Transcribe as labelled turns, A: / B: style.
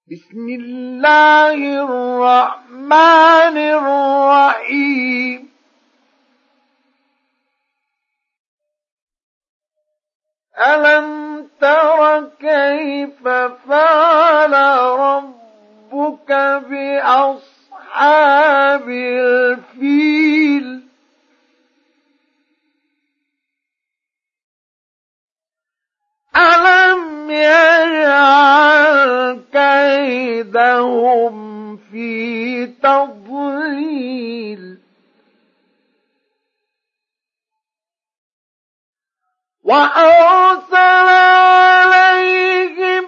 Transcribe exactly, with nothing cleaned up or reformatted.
A: بسم الله الرحمن الرحيم ألم تر كيف فعل ربك بأصحاب الفيل ألم يجعل كيدهم في تضليل وأرسل عليهم